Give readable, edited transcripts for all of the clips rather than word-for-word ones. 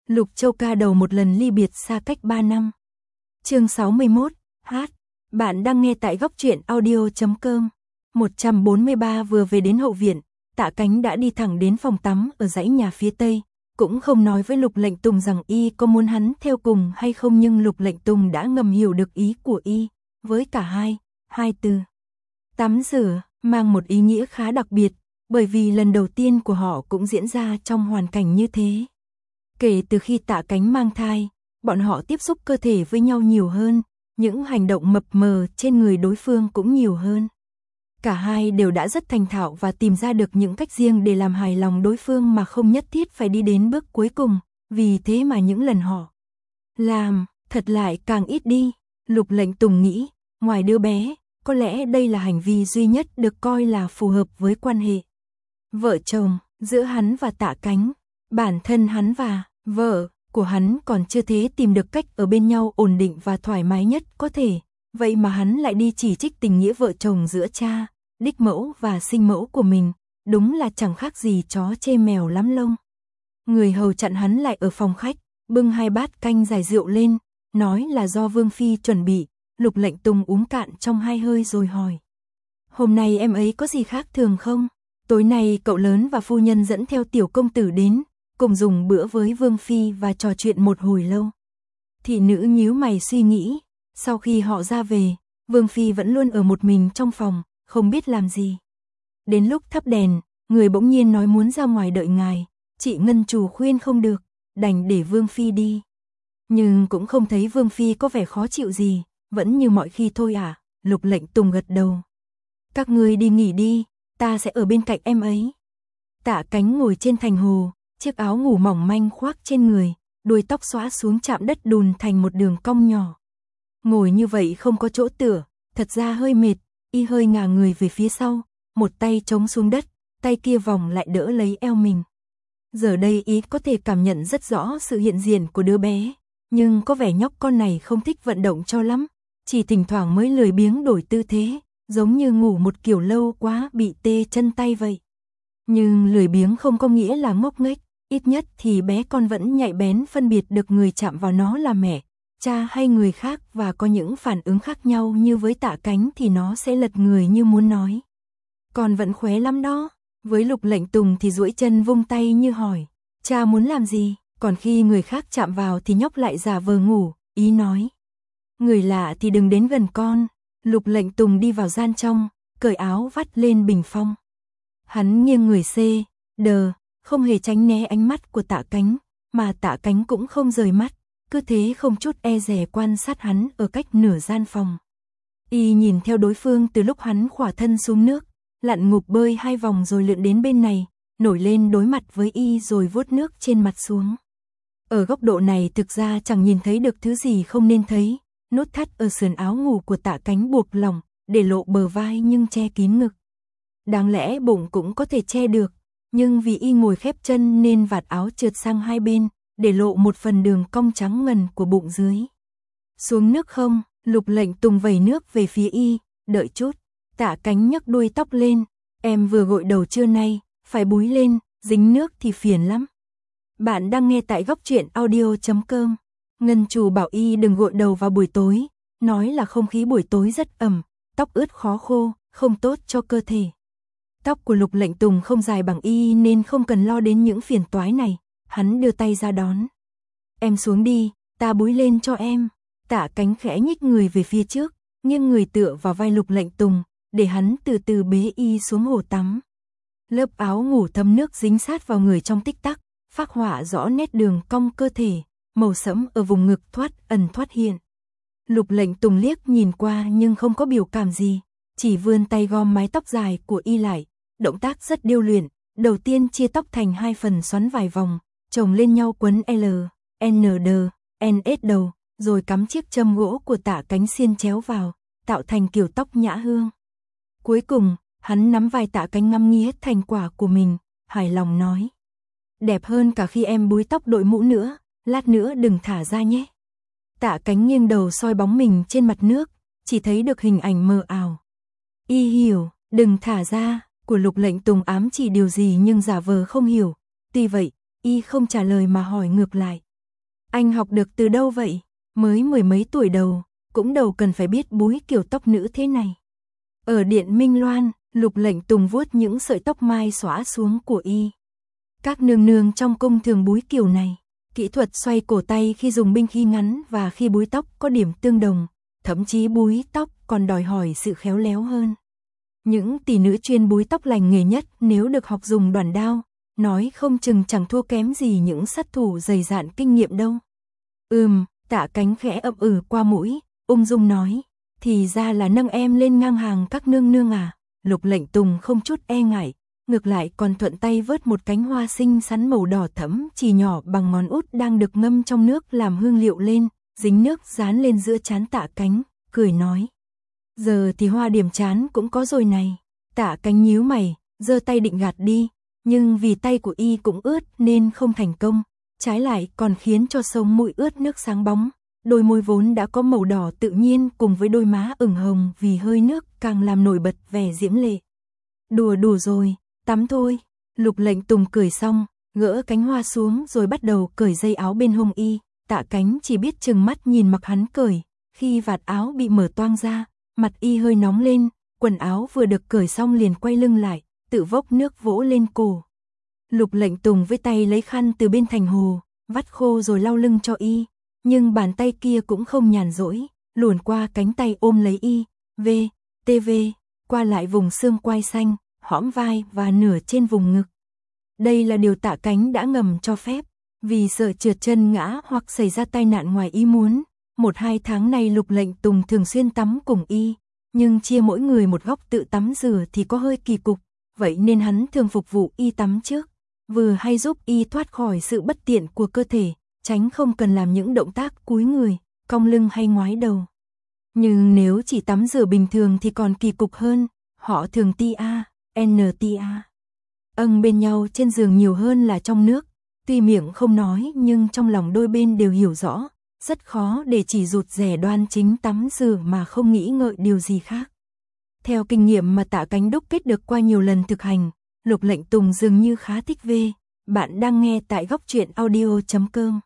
Lục Châu ca đầu một lần ly biệt xa cách 3 năm. Chương 61, hát. Bạn đang nghe tại góc truyện audio.com. 143 vừa về đến hậu viện, Tạ Cánh đã đi thẳng đến phòng tắm ở dãy nhà phía tây, cũng không nói với Lục Lệnh Tùng rằng y có muốn hắn theo cùng hay không, nhưng Lục Lệnh Tùng đã ngầm hiểu được ý của y, với cả hai từ tắm rửa mang một ý nghĩa khá đặc biệt, bởi vì lần đầu tiên của họ cũng diễn ra trong hoàn cảnh như thế. Kể từ khi Tạ Cánh mang thai, bọn họ tiếp xúc cơ thể với nhau nhiều hơn, những hành động mập mờ trên người đối phương cũng nhiều hơn. Cả hai đều đã rất thành thạo và tìm ra được những cách riêng để làm hài lòng đối phương mà không nhất thiết phải đi đến bước cuối cùng, vì thế mà những lần họ làm, thật lại càng ít đi. Lục Lệnh Tùng nghĩ, ngoài đứa bé, có lẽ đây là hành vi duy nhất được coi là phù hợp với quan hệ vợ chồng giữa hắn và Tạ Cánh. Bản thân hắn và vợ của hắn còn chưa thế tìm được cách ở bên nhau ổn định và thoải mái nhất có thể, vậy mà hắn lại đi chỉ trích tình nghĩa vợ chồng giữa cha, đích mẫu và sinh mẫu của mình, đúng là chẳng khác gì chó chê mèo lắm lông. Người hầu chặn hắn lại ở phòng khách, bưng 2 bát canh giải rượu lên, nói là do Vương Phi chuẩn bị. Lục Lệnh Tùng uống cạn trong 2 hơi rồi hỏi: "Hôm nay em ấy có gì khác thường không? Tối nay cậu lớn và phu nhân dẫn theo tiểu công tử đến, cùng dùng bữa với Vương Phi và trò chuyện một hồi lâu." Thị nữ nhíu mày suy nghĩ, sau khi họ ra về, Vương Phi vẫn luôn ở một mình trong phòng, không biết làm gì. Đến lúc thắp đèn, người bỗng nhiên nói muốn ra ngoài đợi ngài, chị Ngân Trù khuyên không được, đành để Vương Phi đi. Nhưng cũng không thấy Vương Phi có vẻ khó chịu gì, vẫn như mọi khi thôi à. Lục Lệnh Tùng gật đầu. "Các ngươi đi nghỉ đi, ta sẽ ở bên cạnh em ấy." Tạ Cánh ngồi trên thành hồ, chiếc áo ngủ mỏng manh khoác trên người, đuôi tóc xõa xuống chạm đất đùn thành một đường cong nhỏ. Ngồi như vậy không có chỗ tựa, thật ra hơi mệt, y hơi ngả người về phía sau, một tay chống xuống đất, tay kia vòng lại đỡ lấy eo mình. Giờ đây y có thể cảm nhận rất rõ sự hiện diện của đứa bé, nhưng có vẻ nhóc con này không thích vận động cho lắm, chỉ thỉnh thoảng mới lười biếng đổi tư thế, giống như ngủ một kiểu lâu quá bị tê chân tay vậy. Nhưng lười biếng không có nghĩa là ngốc nghếch, ít nhất thì bé con vẫn nhạy bén phân biệt được người chạm vào nó là mẹ, cha hay người khác, và có những phản ứng khác nhau. Như với Tạ Cánh thì nó sẽ lật người như muốn nói: "Con vẫn khỏe lắm đó." Với Lục Lệnh Tùng thì duỗi chân vung tay như hỏi: "Cha muốn làm gì?" Còn khi người khác chạm vào thì nhóc lại giả vờ ngủ, ý nói: "Người lạ thì đừng đến gần con." Lục Lệnh Tùng đi vào gian trong, cởi áo vắt lên bình phong. Hắn nghiêng người đờ, không hề tránh né ánh mắt của Tạ Cánh, mà Tạ Cánh cũng không rời mắt, cứ thế không chút e dè quan sát hắn ở cách nửa gian phòng. Y nhìn theo đối phương từ lúc hắn khỏa thân xuống nước, lặn ngụp bơi 2 vòng rồi lượn đến bên này, nổi lên đối mặt với y rồi vuốt nước trên mặt xuống. Ở góc độ này thực ra chẳng nhìn thấy được thứ gì không nên thấy, nút thắt ở sườn áo ngủ của Tạ Cánh buộc lỏng, để lộ bờ vai nhưng che kín ngực. Đáng lẽ bụng cũng có thể che được, nhưng vì y ngồi khép chân nên vạt áo trượt sang 2 bên, để lộ một phần đường cong trắng ngần của bụng dưới. "Xuống nước không?" Lục Lệnh Tùng vẩy nước về phía y. "Đợi chút." Tạ Cánh nhấc đuôi tóc lên: "Em vừa gội đầu trưa nay, phải búi lên, dính nước thì phiền lắm." Bạn đang nghe tại góc truyện audio.com. Ngân Trù bảo y đừng gội đầu vào buổi tối, nói là không khí buổi tối rất ẩm, tóc ướt khó khô, không tốt cho cơ thể. Tóc của Lục Lệnh Tùng không dài bằng y nên không cần lo đến những phiền toái này, hắn đưa tay ra đón. "Em xuống đi, ta búi lên cho em." Tạ Cánh khẽ nhích người về phía trước, nghiêng người tựa vào vai Lục Lệnh Tùng, để hắn từ từ bế y xuống hồ tắm. Lớp áo ngủ thấm nước dính sát vào người trong tích tắc, phác họa rõ nét đường cong cơ thể, màu sẫm ở vùng ngực thoát ẩn thoát hiện. Lục Lệnh Tùng liếc nhìn qua nhưng không có biểu cảm gì, chỉ vươn tay gom mái tóc dài của y lại, động tác rất điêu luyện. Đầu tiên chia tóc thành 2 phần xoắn vài vòng, chồng lên nhau quấn L, N, D, NS đầu, rồi cắm chiếc châm gỗ của Tạ Cánh xiên chéo vào, tạo thành kiểu tóc nhã hương. Cuối cùng, hắn nắm vai Tạ Cánh ngắm nghía thành quả của mình, hài lòng nói: "Đẹp hơn cả khi em búi tóc đội mũ nữa, lát nữa đừng thả ra nhé." Tạ Cánh nghiêng đầu soi bóng mình trên mặt nước, chỉ thấy được hình ảnh mờ ảo. Y hiểu, "đừng thả ra" của Lục Lệnh Tùng ám chỉ điều gì nhưng giả vờ không hiểu. Tuy vậy, y không trả lời mà hỏi ngược lại: Anh học được từ đâu vậy? Mới mười mấy tuổi đầu, cũng đâu cần phải biết búi kiểu tóc nữ thế này. Ở Điện Minh Loan, Lục Lệnh Tùng vuốt những sợi tóc mai xõa xuống của y. Các nương nương trong cung thường búi kiểu này. Kỹ thuật xoay cổ tay khi dùng binh khí ngắn và khi búi tóc có điểm tương đồng, thậm chí búi tóc còn đòi hỏi sự khéo léo hơn. Những tỷ nữ chuyên búi tóc lành nghề nhất nếu được học dùng đoản đao, nói không chừng chẳng thua kém gì những sát thủ dày dạn kinh nghiệm đâu. Tạ Cánh khẽ ậm qua mũi, ung dung nói, thì ra là nâng em lên ngang hàng các nương nương à. Lục Lệnh Tùng không chút e ngại, ngược lại còn thuận tay vớt một cánh hoa xinh xắn màu đỏ thẫm chỉ nhỏ bằng ngón út đang được ngâm trong nước làm hương liệu lên, dính nước dán lên giữa trán Tạ Cánh, cười nói. Giờ thì hoa điểm trán cũng có rồi này. Tạ Cánh nhíu mày, giơ tay định gạt đi, nhưng vì tay của y cũng ướt nên không thành công, trái lại còn khiến cho sống mũi ướt nước sáng bóng, đôi môi vốn đã có màu đỏ tự nhiên cùng với đôi má ửng hồng vì hơi nước càng làm nổi bật vẻ diễm lệ. Đùa đủ rồi, tắm thôi. Lục Lệnh Tùng cười xong, gỡ cánh hoa xuống rồi bắt đầu cởi dây áo bên hông y. Tạ Cánh chỉ biết trừng mắt nhìn mặc hắn cởi, khi vạt áo bị mở toang ra, mặt y hơi nóng lên, quần áo vừa được cởi xong liền quay lưng lại, tự vốc nước vỗ lên cổ. Lục Lệnh Tùng với tay lấy khăn từ bên thành hồ, vắt khô rồi lau lưng cho y, nhưng bàn tay kia cũng không nhàn rỗi, luồn qua cánh tay ôm lấy y, qua lại vùng xương quai xanh, hõm vai và nửa trên vùng ngực. Đây là điều Tạ Cánh đã ngầm cho phép, vì sợ trượt chân ngã hoặc xảy ra tai nạn ngoài ý muốn. 1-2 tháng nay Lục Lệnh Tùng thường xuyên tắm cùng y, nhưng chia mỗi người một góc tự tắm rửa thì có hơi kỳ cục, vậy nên hắn thường phục vụ y tắm trước, vừa hay giúp y thoát khỏi sự bất tiện của cơ thể, tránh không cần làm những động tác cúi người, cong lưng hay ngoái đầu. Nhưng nếu chỉ tắm rửa bình thường thì còn kỳ cục hơn, họ thường NTA. Bên nhau trên giường nhiều hơn là trong nước, tuy miệng không nói nhưng trong lòng đôi bên đều hiểu rõ, rất khó để chỉ rụt rè đoan chính tắm rửa mà không nghĩ ngợi điều gì khác. Theo kinh nghiệm mà Tạ Cánh đúc kết được qua nhiều lần thực hành, Lục Lệnh Tùng dường như khá thích V. Bạn đang nghe tại góc truyện audio.com.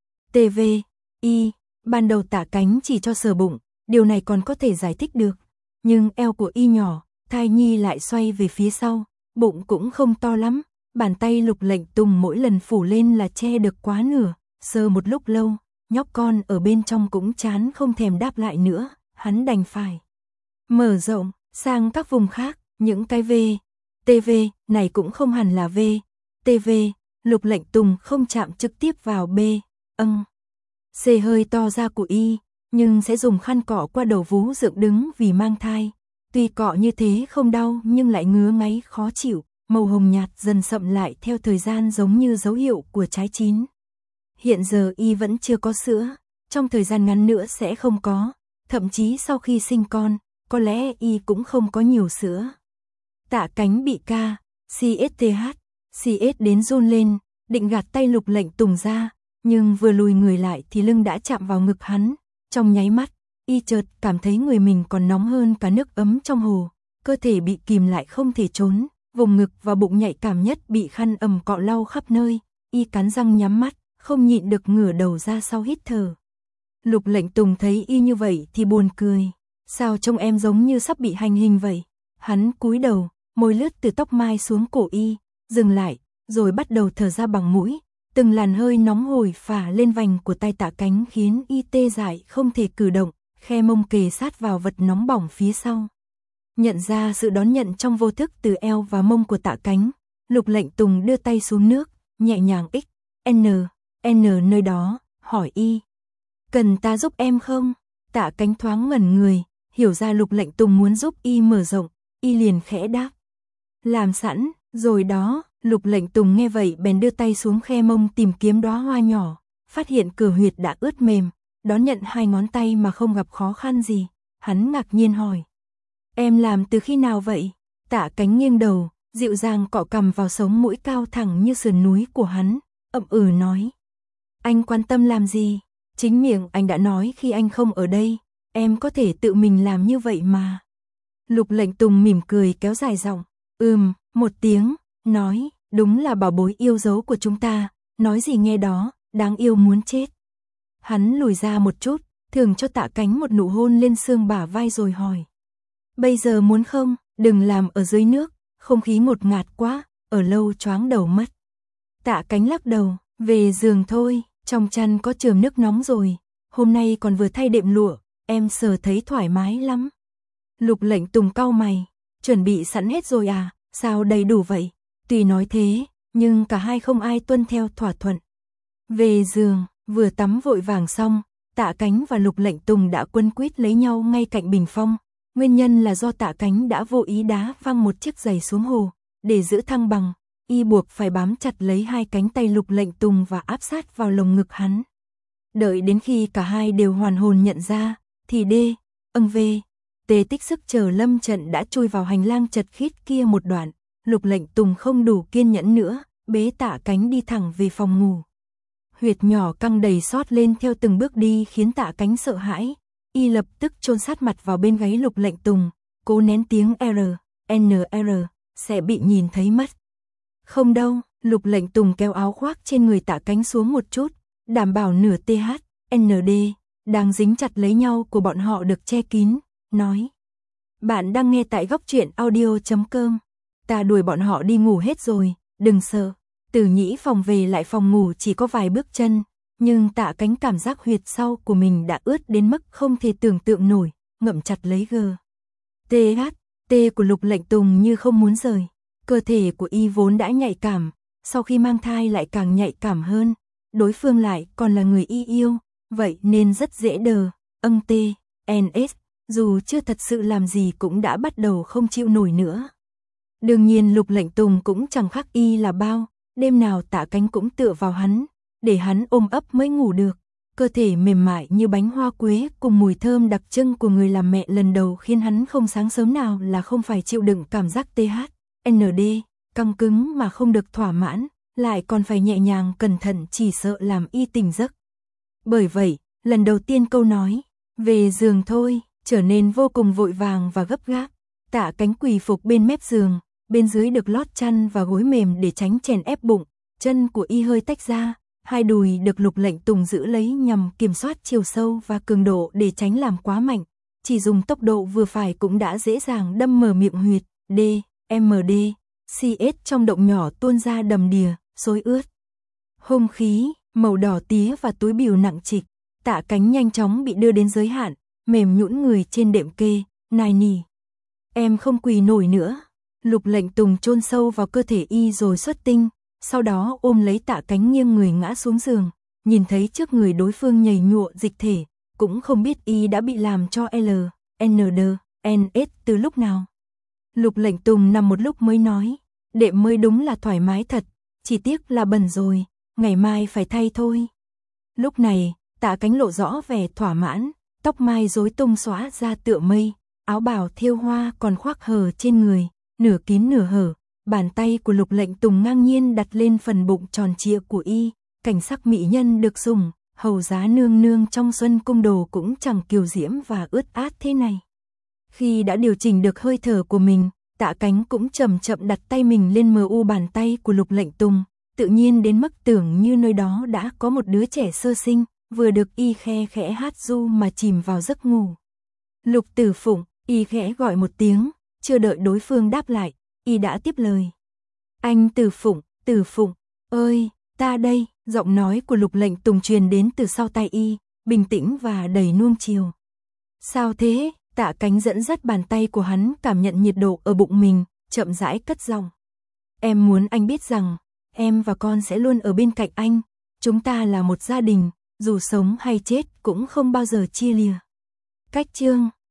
Ban đầu Tạ Cánh chỉ cho sờ bụng, điều này còn có thể giải thích được, nhưng eo của y nhỏ, thai nhi lại xoay về phía sau, bụng cũng không to lắm, bàn tay Lục Lệnh Tùng mỗi lần phủ lên là che được quá nửa, sờ một lúc lâu, nhóc con ở bên trong cũng chán không thèm đáp lại nữa, hắn đành phải mở rộng sang các vùng khác, những cái TV này cũng không hẳn là TV, Lục Lệnh Tùng không chạm trực tiếp vào C hơi to ra của y, nhưng sẽ dùng khăn cọ qua đầu vú dựng đứng vì mang thai. Tuy cọ như thế không đau nhưng lại ngứa ngáy khó chịu, màu hồng nhạt dần sậm lại theo thời gian giống như dấu hiệu của trái chín. Hiện giờ y vẫn chưa có sữa, trong thời gian ngắn nữa sẽ không có, thậm chí sau khi sinh con, có lẽ y cũng không có nhiều sữa. Tạ Cánh bị CS đến run lên, định gạt tay Lục Lệnh Tùng ra, nhưng vừa lùi người lại thì lưng đã chạm vào ngực hắn, trong nháy mắt, y chợt cảm thấy người mình còn nóng hơn cả nước ấm trong hồ, cơ thể bị kìm lại không thể trốn, vùng ngực và bụng nhạy cảm nhất bị khăn cọ lau khắp nơi, y cắn răng nhắm mắt, không nhịn được ngửa đầu ra sau hít thở. Lục Lệnh Tùng thấy y như vậy thì buồn cười, sao trông em giống như sắp bị hành hình vậy? Hắn cúi đầu, môi lướt từ tóc mai xuống cổ y, dừng lại, rồi bắt đầu thở ra bằng mũi, từng làn hơi nóng hổi phả lên vành của tay Tạ Cánh khiến y tê dại không thể cử động, khe mông kề sát vào vật nóng bỏng phía sau. Nhận ra sự đón nhận trong vô thức từ eo và mông của Tạ Cánh, Lục Lệnh Tùng đưa tay xuống nước, nhẹ nhàng N nơi đó, hỏi y. Cần ta giúp em không? Tạ Cánh thoáng ngẩn người, hiểu ra Lục Lệnh Tùng muốn giúp y mở rộng, y liền khẽ đáp. Làm sẵn, rồi đó. Lục Lệnh Tùng nghe vậy bèn đưa tay xuống khe mông tìm kiếm đóa hoa nhỏ, phát hiện cửa huyệt đã ướt mềm, đón nhận 2 ngón tay mà không gặp khó khăn gì. Hắn ngạc nhiên hỏi. Em làm từ khi nào vậy? Tạ Cánh nghiêng đầu, dịu dàng cọ cằm vào sống mũi cao thẳng như sườn núi của hắn, nói. Anh quan tâm làm gì? Chính miệng anh đã nói khi anh không ở đây, em có thể tự mình làm như vậy mà. Lục Lệnh Tùng mỉm cười kéo dài giọng. Một tiếng. Nói, đúng là bảo bối yêu dấu của chúng ta, nói gì nghe đó, đáng yêu muốn chết. Hắn lùi ra một chút, thường cho Tạ Cánh một nụ hôn lên xương bả vai rồi hỏi. Bây giờ muốn không, đừng làm ở dưới nước, không khí ngột ngạt quá, ở lâu choáng đầu mất. Tạ Cánh lắc đầu, về giường thôi, trong chăn có chườm nước nóng rồi, hôm nay còn vừa thay đệm lụa, em sờ thấy thoải mái lắm. Lục Lệnh Tùng cau mày, chuẩn bị sẵn hết rồi à, sao đầy đủ vậy? Tuy nói thế, nhưng cả hai không ai tuân theo thỏa thuận. Về giường, vừa tắm vội vàng xong, Tạ Cánh và Lục Lệnh Tùng đã quấn quýt lấy nhau ngay cạnh bình phong. Nguyên nhân là do Tạ Cánh đã vô ý đá văng một chiếc giày xuống hồ, để giữ thăng bằng, y buộc phải bám chặt lấy hai cánh tay Lục Lệnh Tùng và áp sát vào lồng ngực hắn. Đợi đến khi cả hai đều hoàn hồn nhận ra, thì tê tích sức chờ lâm trận đã chui vào hành lang chật khít kia một đoạn. Lục Lệnh Tùng không đủ kiên nhẫn nữa, bế Tạ Cánh đi thẳng về phòng ngủ. Huyệt nhỏ căng đầy xót lên theo từng bước đi khiến Tạ Cánh sợ hãi. Y lập tức chôn sát mặt vào bên gáy Lục Lệnh Tùng, cố nén tiếng NR, sẽ bị nhìn thấy mất. Không đâu, Lục Lệnh Tùng kéo áo khoác trên người Tạ Cánh xuống một chút, đảm bảo nửa THND, đang dính chặt lấy nhau của bọn họ được che kín, nói. Bạn đang nghe tại Góc Truyện Audio.com. Ta đuổi bọn họ đi ngủ hết rồi, đừng sợ. Từ Nhĩ phòng về lại phòng ngủ chỉ có vài bước chân, nhưng Tạ Cánh cảm giác huyệt sau của mình đã ướt đến mức không thể tưởng tượng nổi, ngậm chặt lấy THT của Lục Lệnh Tùng như không muốn rời. Cơ thể của y vốn đã nhạy cảm, sau khi mang thai lại càng nhạy cảm hơn, đối phương lại còn là người y yêu, vậy nên rất dễ TNS, dù chưa thật sự làm gì cũng đã bắt đầu không chịu nổi nữa. Đương nhiên Lục Lệnh Tùng cũng chẳng khác y là bao, đêm nào Tạ Cánh cũng tựa vào hắn, để hắn ôm ấp mới ngủ được. Cơ thể mềm mại như bánh hoa quế cùng mùi thơm đặc trưng của người làm mẹ lần đầu khiến hắn không sáng sớm nào là không phải chịu đựng cảm giác THND, căng cứng mà không được thỏa mãn, lại còn phải nhẹ nhàng cẩn thận chỉ sợ làm y tỉnh giấc. Bởi vậy, lần đầu tiên câu nói, về giường thôi, trở nên vô cùng vội vàng và gấp gáp. Tạ Cánh quỳ phục bên mép giường, bên dưới được lót chăn và gối mềm để tránh chèn ép bụng, chân của y hơi tách ra, hai đùi được Lục Lệnh Tùng giữ lấy nhằm kiểm soát chiều sâu và cường độ để tránh làm quá mạnh, chỉ dùng tốc độ vừa phải cũng đã dễ dàng đâm mở miệng huyệt DMD, CS trong động nhỏ tuôn ra đầm đìa, xối ướt. Hung khí, màu đỏ tía và túi bìu nặng trịch, Tạ Cánh nhanh chóng bị đưa đến giới hạn, mềm nhũn người trên đệm kê, nài nỉ. Em không quỳ nổi nữa. Lục Lệnh Tùng chôn sâu vào cơ thể y rồi xuất tinh, sau đó ôm lấy Tạ Cánh nghiêng người ngã xuống giường, nhìn thấy trước người đối phương nhầy nhụa dịch thể, cũng không biết y đã bị làm cho LNDNS từ lúc nào. Lục Lệnh Tùng nằm một lúc mới nói, đệm mới đúng là thoải mái thật, chỉ tiếc là bẩn rồi, ngày mai phải thay thôi. Lúc này, Tạ Cánh lộ rõ vẻ thỏa mãn, tóc mai rối tung xõa ra tựa mây, áo bào thêu hoa còn khoác hở trên người, nửa kín nửa hở, bàn tay của Lục Lệnh Tùng ngang nhiên đặt lên phần bụng tròn trịa của y, cảnh sắc mỹ nhân được sủng, hầu giá nương nương trong xuân cung đồ cũng chẳng kiều diễm và ướt át thế này. Khi đã điều chỉnh được hơi thở của mình, Tạ Cánh cũng chậm chậm đặt tay mình lên MU bàn tay của Lục Lệnh Tùng, tự nhiên đến mức tưởng như nơi đó đã có một đứa trẻ sơ sinh, vừa được y khe khẽ hát ru mà chìm vào giấc ngủ. Lục Tử Phụng, y khẽ gọi một tiếng, chưa đợi đối phương đáp lại, y đã tiếp lời. Anh Tử Phụng, ơi, ta đây, giọng nói của Lục Lệnh Tùng truyền đến từ sau tai y, bình tĩnh và đầy nuông chiều. Sao thế? Tạ Cánh dẫn dắt bàn tay của hắn cảm nhận nhiệt độ ở bụng mình, chậm rãi cất giọng. Em muốn anh biết rằng, em và con sẽ luôn ở bên cạnh anh, chúng ta là một gia đình, dù sống hay chết cũng không bao giờ chia lìa. Cách chương